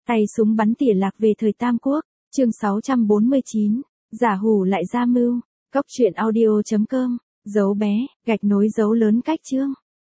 Tay súng bắn tỉa lạc về thời Tam Quốc, chương 649, giả hủ lại ra mưu, cóc truyện audio.com, dấu bé, gạch nối dấu lớn cách chương.